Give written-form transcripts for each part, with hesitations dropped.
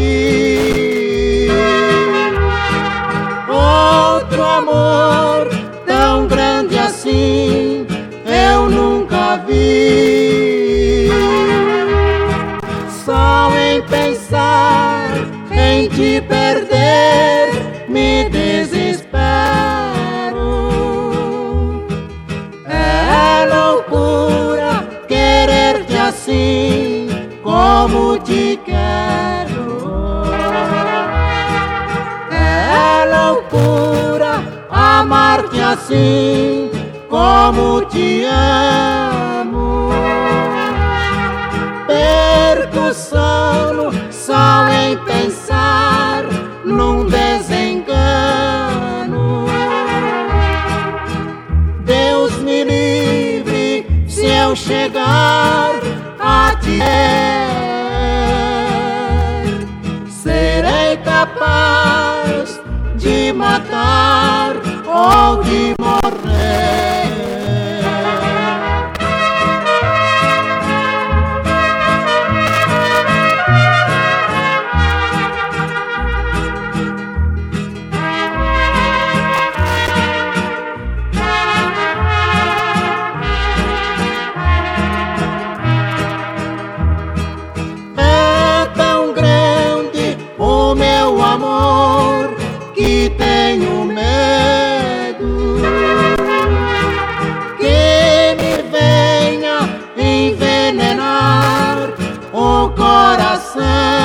vi. Outro amor tão grande assim eu nunca vi. Só em pensar em te perder me desespero. É loucura querer-te assim como te quero. É loucura amar-te assim como te amo. Perco o sono só em pensar num desengano. Deus me livre se eu chegar a te ver. Serei capaz de matar ou de morrer. Que tenho medo que me venha envenenar o coração.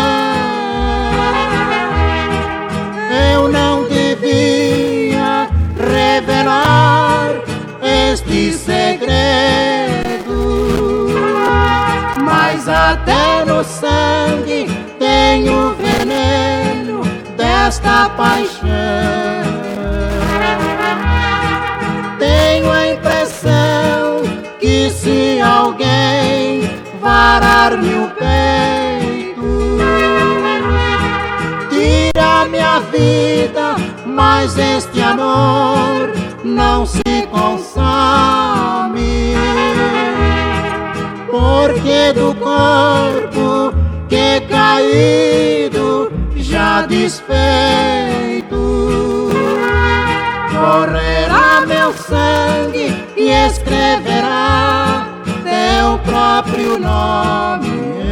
Eu não devia revelar este segredo, mas até no sangue tenho veneno desta paixão. Tenho a impressão que se alguém varar-me o peito, tira minha vida, mas este amor não se consome, porque do corpo que caído já desfeito, correrá meu sangue e escreverá teu próprio nome.